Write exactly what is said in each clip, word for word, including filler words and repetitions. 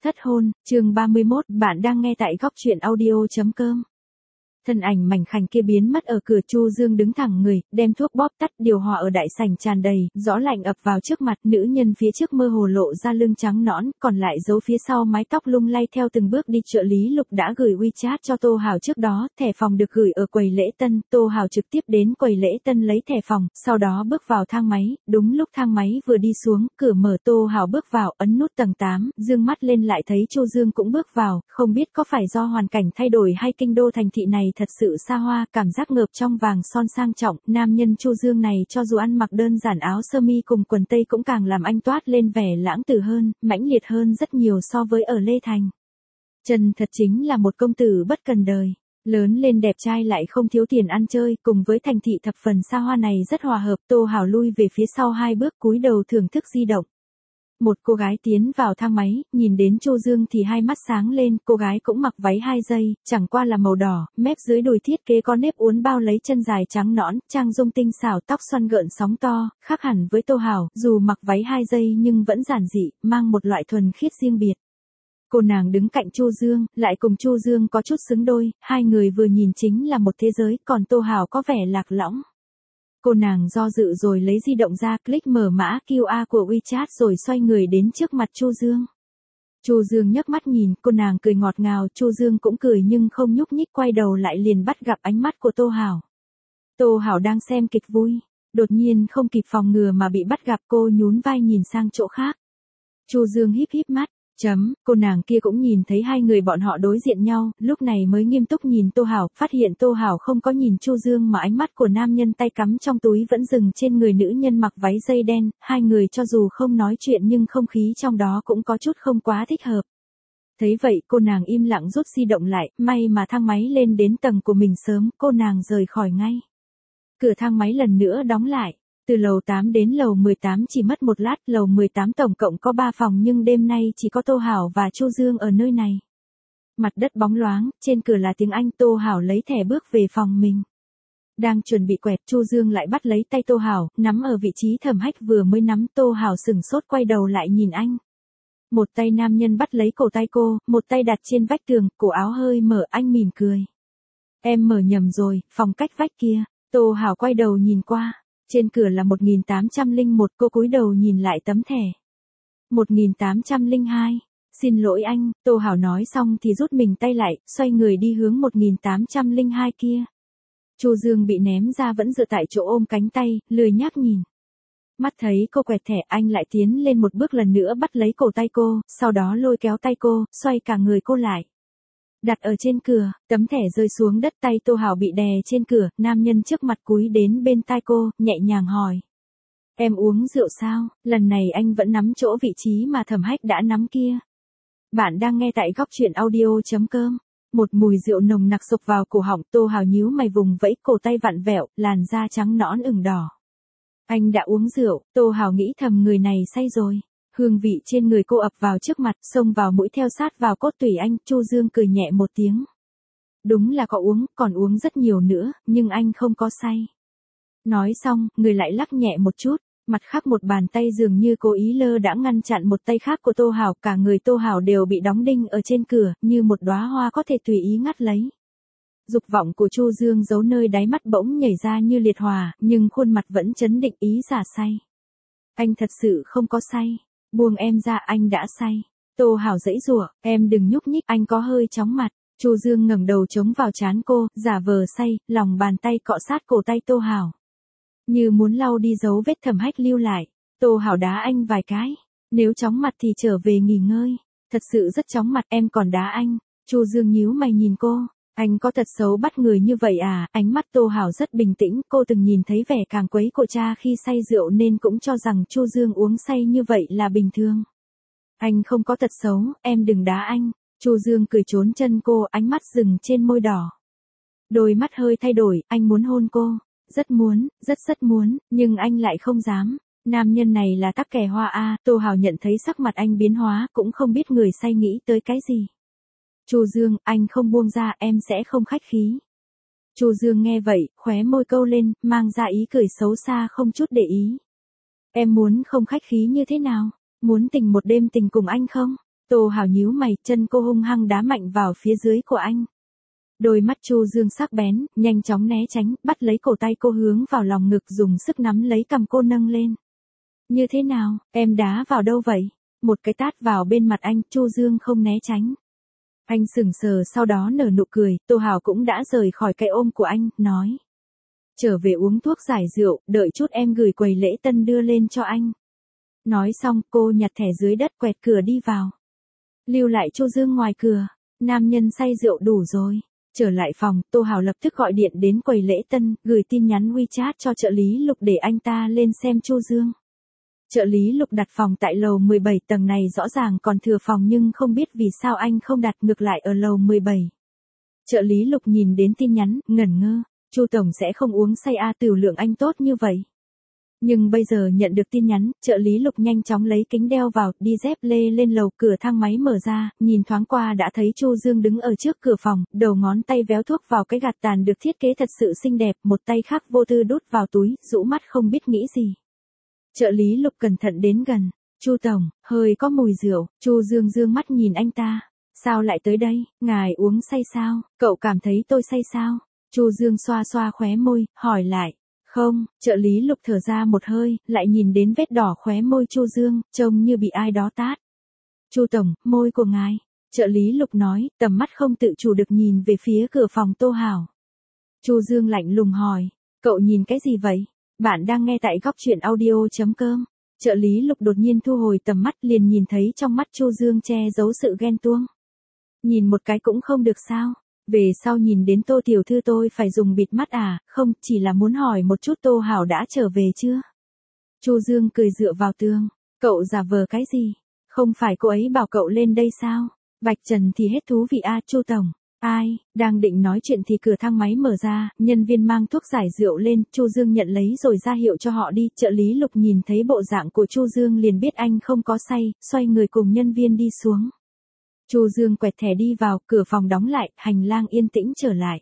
Thất hôn, chương ba mươi mốt, bạn đang nghe tại góc truyện audio.com. Thân ảnh mảnh khảnh kia biến mất ở cửa. Chu Dương đứng thẳng người, đem thuốc bóp tắt, điều hòa ở đại sảnh tràn đầy, gió lạnh ập vào trước mặt, nữ nhân phía trước mơ hồ lộ ra lưng trắng nõn, còn lại giấu phía sau mái tóc lung lay theo từng bước đi. Trợ lý Lục đã gửi WeChat cho Tô Hào trước đó, thẻ phòng được gửi ở quầy lễ tân, Tô Hào trực tiếp đến quầy lễ tân lấy thẻ phòng, sau đó bước vào thang máy, đúng lúc thang máy vừa đi xuống, cửa mở, Tô Hào bước vào, ấn nút tầng tám, dương mắt lên lại thấy Chu Dương cũng bước vào, không biết có phải do hoàn cảnh thay đổi hay kinh đô thành thị này thật sự xa hoa, cảm giác ngợp trong vàng son sang trọng, nam nhân Chu Dương này cho dù ăn mặc đơn giản áo sơ mi cùng quần tây cũng càng làm anh toát lên vẻ lãng tử hơn, mãnh liệt hơn rất nhiều so với ở Lê Thành. Trần thật chính là một công tử bất cần đời, lớn lên đẹp trai lại không thiếu tiền ăn chơi, cùng với thành thị thập phần xa hoa này rất hòa hợp. Tô Hào lui về phía sau hai bước, cúi đầu thưởng thức di động. Một cô gái tiến vào thang máy, nhìn đến Chu Dương thì hai mắt sáng lên, cô gái cũng mặc váy hai dây, chẳng qua là màu đỏ, mép dưới đùi thiết kế có nếp uốn bao lấy chân dài trắng nõn, trang dung tinh xảo, tóc xoăn gợn sóng to, khác hẳn với Tô Hào, dù mặc váy hai dây nhưng vẫn giản dị, mang một loại thuần khiết riêng biệt. Cô nàng đứng cạnh Chu Dương, lại cùng Chu Dương có chút xứng đôi, hai người vừa nhìn chính là một thế giới, còn Tô Hào có vẻ lạc lõng. Cô nàng do dự rồi lấy di động ra, click mở mã quy rờ của WeChat rồi xoay người đến trước mặt Chu Dương. Chu Dương nhấc mắt nhìn, cô nàng cười ngọt ngào, Chu Dương cũng cười nhưng không nhúc nhích, quay đầu lại liền bắt gặp ánh mắt của Tô Hào. Tô Hào đang xem kịch vui, đột nhiên không kịp phòng ngừa mà bị bắt gặp, cô nhún vai nhìn sang chỗ khác. Chu Dương híp híp mắt. Chấm, cô nàng kia cũng nhìn thấy hai người bọn họ đối diện nhau, lúc này mới nghiêm túc nhìn Tô Hào, phát hiện Tô Hào không có nhìn Chu Dương mà ánh mắt của nam nhân tay cắm trong túi vẫn dừng trên người nữ nhân mặc váy dây đen, hai người cho dù không nói chuyện nhưng không khí trong đó cũng có chút không quá thích hợp. Thấy vậy cô nàng im lặng rút di động lại, may mà thang máy lên đến tầng của mình sớm, cô nàng rời khỏi ngay. Cửa thang máy lần nữa đóng lại. Từ lầu tám đến lầu mười tám chỉ mất một lát, lầu mười tám tổng cộng có ba phòng nhưng đêm nay chỉ có Tô Hảo và Chu Dương ở nơi này. Mặt đất bóng loáng, trên cửa là tiếng Anh. Tô Hảo lấy thẻ bước về phòng mình. Đang chuẩn bị quẹt, Chu Dương lại bắt lấy tay Tô Hảo, nắm ở vị trí Thẩm Hách vừa mới nắm. Tô Hảo sửng sốt quay đầu lại nhìn anh. Một tay nam nhân bắt lấy cổ tay cô, một tay đặt trên vách tường, cổ áo hơi mở, anh mỉm cười. Em mở nhầm rồi, phòng cách vách kia. Tô Hảo quay đầu nhìn qua. Trên cửa là một nghìn tám trăm lẻ một, cô cúi đầu nhìn lại tấm thẻ. một nghìn tám trăm lẻ hai, xin lỗi anh, Tô Hảo nói xong thì rút mình tay lại, xoay người đi hướng một nghìn tám trăm lẻ hai kia. Chu Dương bị ném ra vẫn dựa tại chỗ ôm cánh tay, lười nhác nhìn. Mắt thấy cô quẹt thẻ, anh lại tiến lên một bước lần nữa bắt lấy cổ tay cô, sau đó lôi kéo tay cô, xoay cả người cô lại. Đặt ở trên cửa, tấm thẻ rơi xuống đất, tay Tô Hảo bị đè trên cửa, nam nhân trước mặt cúi đến bên tai cô, nhẹ nhàng hỏi. Em uống rượu sao? Lần này anh vẫn nắm chỗ vị trí mà Thẩm Hách đã nắm kia. Bạn đang nghe tại góc truyện audio.com. Một mùi rượu nồng nặc sộc vào cổ họng, Tô Hảo nhíu mày vùng vẫy, cổ tay vặn vẹo, làn da trắng nõn ửng đỏ. Anh đã uống rượu, Tô Hảo nghĩ thầm người này say rồi. Hương vị trên người cô ập vào trước mặt, xông vào mũi theo sát vào cốt tủy anh. Chu Dương cười nhẹ một tiếng. Đúng là có uống, còn uống rất nhiều nữa, nhưng anh không có say. Nói xong, người lại lắc nhẹ một chút, mặt khác một bàn tay dường như cố ý lơ đã ngăn chặn một tay khác của Tô Hảo, cả người Tô Hảo đều bị đóng đinh ở trên cửa, như một đóa hoa có thể tùy ý ngắt lấy. Dục vọng của Chu Dương giấu nơi đáy mắt bỗng nhảy ra như liệt hỏa, nhưng khuôn mặt vẫn trấn định ý giả say. Anh thật sự không có say. Buông em ra, anh đã say. Tô Hảo giãy giụa, em đừng nhúc nhích, anh có hơi chóng mặt. Chu Dương ngẩng đầu chống vào trán cô, giả vờ say, lòng bàn tay cọ sát cổ tay Tô Hảo. Như muốn lau đi dấu vết Thẩm Hách lưu lại. Tô Hảo đá anh vài cái. Nếu chóng mặt thì trở về nghỉ ngơi. Thật sự rất chóng mặt, em còn đá anh. Chu Dương nhíu mày nhìn cô. Anh có tật xấu bắt người như vậy à? Ánh mắt Tô Hảo rất bình tĩnh, cô từng nhìn thấy vẻ càng quấy của cha khi say rượu nên cũng cho rằng Chu Dương uống say như vậy là bình thường. Anh không có tật xấu, em đừng đá anh. Chu Dương cười trốn chân cô, ánh mắt dừng trên môi đỏ. Đôi mắt hơi thay đổi, anh muốn hôn cô. Rất muốn, rất rất muốn, nhưng anh lại không dám. Nam nhân này là tắc kè hoa a. Tô Hảo nhận thấy sắc mặt anh biến hóa, cũng không biết người say nghĩ tới cái gì. Chu Dương, anh không buông ra, em sẽ không khách khí. Chu Dương nghe vậy, khóe môi câu lên, mang ra ý cười xấu xa không chút để ý. Em muốn không khách khí như thế nào? Muốn tình một đêm tình cùng anh không? Tô Hào nhíu mày, chân cô hung hăng đá mạnh vào phía dưới của anh. Đôi mắt Chu Dương sắc bén, nhanh chóng né tránh, bắt lấy cổ tay cô hướng vào lòng ngực dùng sức nắm lấy cằm cô nâng lên. Như thế nào, em đá vào đâu vậy? Một cái tát vào bên mặt anh, Chu Dương không né tránh. Anh sững sờ sau đó nở nụ cười, Tô Hào cũng đã rời khỏi cái ôm của anh, nói. Trở về uống thuốc giải rượu, đợi chút em gửi quầy lễ tân đưa lên cho anh. Nói xong cô nhặt thẻ dưới đất quẹt cửa đi vào. Lưu lại Chu Dương ngoài cửa, nam nhân say rượu đủ rồi. Trở lại phòng, Tô Hào lập tức gọi điện đến quầy lễ tân, gửi tin nhắn WeChat cho trợ lý Lục để anh ta lên xem Chu Dương. Trợ lý Lục đặt phòng tại lầu mười bảy, tầng này rõ ràng còn thừa phòng nhưng không biết vì sao anh không đặt, ngược lại ở lầu mười bảy. Trợ lý Lục nhìn đến tin nhắn, ngẩn ngơ, Chu tổng sẽ không uống say a, tiểu lượng anh tốt như vậy. Nhưng bây giờ nhận được tin nhắn, trợ lý Lục nhanh chóng lấy kính đeo vào, đi dép lê lên lầu, cửa thang máy mở ra, nhìn thoáng qua đã thấy Chu Dương đứng ở trước cửa phòng, đầu ngón tay véo thuốc vào cái gạt tàn được thiết kế thật sự xinh đẹp, một tay khác vô tư đút vào túi, rũ mắt không biết nghĩ gì. Trợ lý Lục cẩn thận đến gần, Chu tổng, hơi có mùi rượu. Chu Dương dương mắt nhìn anh ta, sao lại tới đây, ngài uống say sao, cậu cảm thấy tôi say sao? Chu Dương xoa xoa khóe môi, hỏi lại. Không, trợ lý Lục thở ra một hơi, lại nhìn đến vết đỏ khóe môi Chu Dương, trông như bị ai đó tát. Chu tổng, môi của ngài. Trợ lý Lục nói, tầm mắt không tự chủ được nhìn về phía cửa phòng Tô Hào. Chu Dương lạnh lùng hỏi, cậu nhìn cái gì vậy? Bạn đang nghe tại góc truyện audio chấm com. Trợ lý Lục đột nhiên thu hồi tầm mắt, liền nhìn thấy trong mắt Chu Dương che giấu sự ghen tuông. Nhìn một cái cũng không được sao? Về sau nhìn đến Tô tiểu thư tôi phải dùng bịt mắt à, không, chỉ là muốn hỏi một chút Tô Hào đã trở về chưa? Chu Dương cười dựa vào tường, cậu giả vờ cái gì? Không phải cô ấy bảo cậu lên đây sao? Vạch trần thì hết thú vị a, Chu tổng. Ai, đang định nói chuyện thì cửa thang máy mở ra, nhân viên mang thuốc giải rượu lên, Chu Dương nhận lấy rồi ra hiệu cho họ đi, trợ lý Lục nhìn thấy bộ dạng của Chu Dương liền biết anh không có say, xoay người cùng nhân viên đi xuống. Chu Dương quẹt thẻ đi vào, cửa phòng đóng lại, hành lang yên tĩnh trở lại.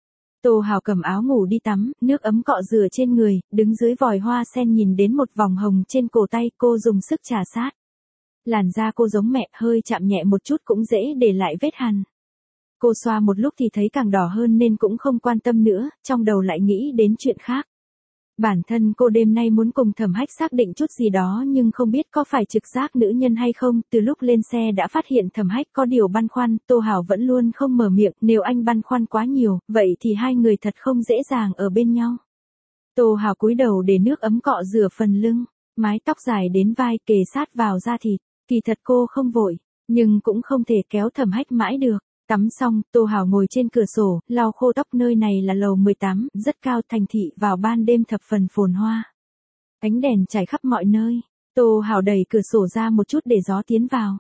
Tô Hào cầm áo ngủ đi tắm, nước ấm cọ rửa trên người, đứng dưới vòi hoa sen nhìn đến một vòng hồng trên cổ tay, cô dùng sức trà sát. Làn da cô giống mẹ, hơi chạm nhẹ một chút cũng dễ để lại vết hằn. Cô xoa một lúc thì thấy càng đỏ hơn nên cũng không quan tâm nữa, trong đầu lại nghĩ đến chuyện khác. Bản thân cô đêm nay muốn cùng Thẩm Hách xác định chút gì đó nhưng không biết có phải trực giác nữ nhân hay không, từ lúc lên xe đã phát hiện Thẩm Hách có điều băn khoăn, Tô Hào vẫn luôn không mở miệng, nếu anh băn khoăn quá nhiều, vậy thì hai người thật không dễ dàng ở bên nhau. Tô Hào cúi đầu để nước ấm cọ rửa phần lưng, mái tóc dài đến vai kề sát vào da thịt, kỳ thật cô không vội, nhưng cũng không thể kéo Thẩm Hách mãi được. Tắm xong, Tô Hào ngồi trên cửa sổ, lau khô tóc, nơi này là lầu mười tám, rất cao, thành thị vào ban đêm thập phần phồn hoa. Ánh đèn trải khắp mọi nơi, Tô Hào đẩy cửa sổ ra một chút để gió tiến vào.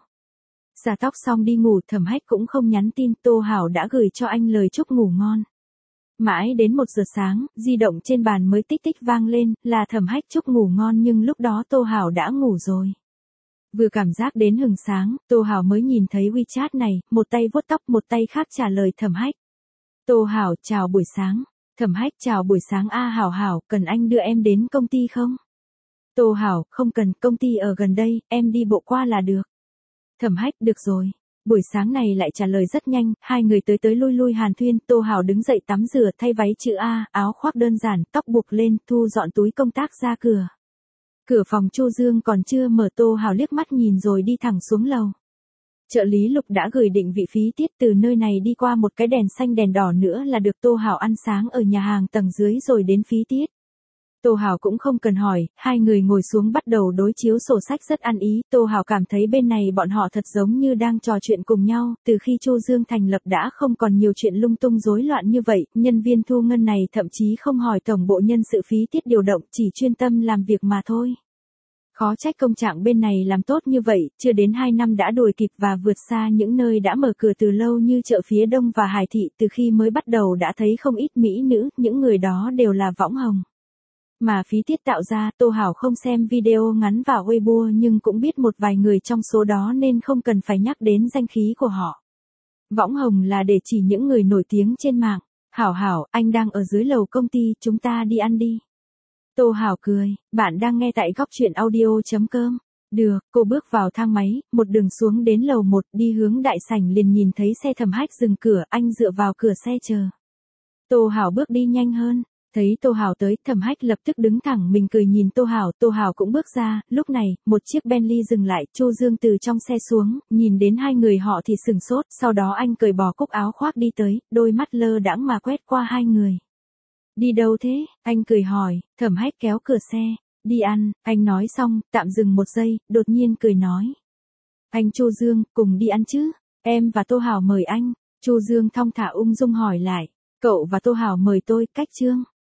Xả tóc xong đi ngủ, Thẩm Hách cũng không nhắn tin, Tô Hào đã gửi cho anh lời chúc ngủ ngon. Mãi đến một giờ sáng, di động trên bàn mới tích tích vang lên, là Thẩm Hách chúc ngủ ngon nhưng lúc đó Tô Hào đã ngủ rồi. Vừa cảm giác đến hừng sáng, Tô Hào mới nhìn thấy WeChat này, một tay vuốt tóc, một tay khác trả lời Thẩm Hách. Tô Hào, chào buổi sáng. Thẩm Hách, chào buổi sáng a Hào Hào, cần anh đưa em đến công ty không? Tô Hào, không cần, công ty ở gần đây, em đi bộ qua là được. Thẩm Hách, được rồi. Buổi sáng này lại trả lời rất nhanh, hai người tới tới lui lui hàn thuyên, Tô Hào đứng dậy tắm rửa, thay váy chữ A, áo khoác đơn giản, tóc buộc lên, thu dọn túi công tác ra cửa. Cửa phòng Chu Dương còn chưa mở, Tô Hào liếc mắt nhìn rồi đi thẳng xuống lầu. Trợ lý Lục đã gửi định vị phí tiết, từ nơi này đi qua một cái đèn xanh đèn đỏ nữa là được. Tô Hào ăn sáng ở nhà hàng tầng dưới rồi đến phí tiết. Tô Hào cũng không cần hỏi, hai người ngồi xuống bắt đầu đối chiếu sổ sách rất ăn ý. Tô Hào cảm thấy bên này bọn họ thật giống như đang trò chuyện cùng nhau, từ khi Chu Dương thành lập đã không còn nhiều chuyện lung tung rối loạn như vậy, nhân viên thu ngân này thậm chí không hỏi tổng bộ nhân sự phí tiết điều động, chỉ chuyên tâm làm việc mà thôi. Khó trách công trạng bên này làm tốt như vậy, chưa đến hai năm đã đuổi kịp và vượt xa những nơi đã mở cửa từ lâu như chợ phía Đông và Hải Thị, từ khi mới bắt đầu đã thấy không ít mỹ nữ, những người đó đều là võng hồng. Mà phí tiết tạo ra, Tô Hào không xem video ngắn và Weibo nhưng cũng biết một vài người trong số đó nên không cần phải nhắc đến danh khí của họ. Võng hồng là để chỉ những người nổi tiếng trên mạng. Hảo Hảo, anh đang ở dưới lầu công ty, chúng ta đi ăn đi. Tô Hào cười, bạn đang nghe tại góc truyện audio chấm com. Được, cô bước vào thang máy, một đường xuống đến lầu một, đi hướng đại sảnh liền nhìn thấy xe Thẩm Hách dừng cửa, anh dựa vào cửa xe chờ. Tô Hảo bước đi nhanh hơn, thấy Tô Hảo tới, Thẩm Hách lập tức đứng thẳng mình cười nhìn Tô Hảo, Tô Hảo cũng bước ra, lúc này, một chiếc Bentley dừng lại, Chu Dương từ trong xe xuống, nhìn đến hai người họ thì sừng sốt, sau đó anh cởi bỏ cúc áo khoác đi tới, đôi mắt lơ đãng mà quét qua hai người. Đi đâu thế? Anh cười hỏi, Thẩm Hách kéo cửa xe. Đi ăn, anh nói xong, tạm dừng một giây, đột nhiên cười nói. Anh Chu Dương, cùng đi ăn chứ? Em và Tô Hảo mời anh. Chu Dương thong thả ung dung hỏi lại. Cậu và Tô Hảo mời tôi, cách chương.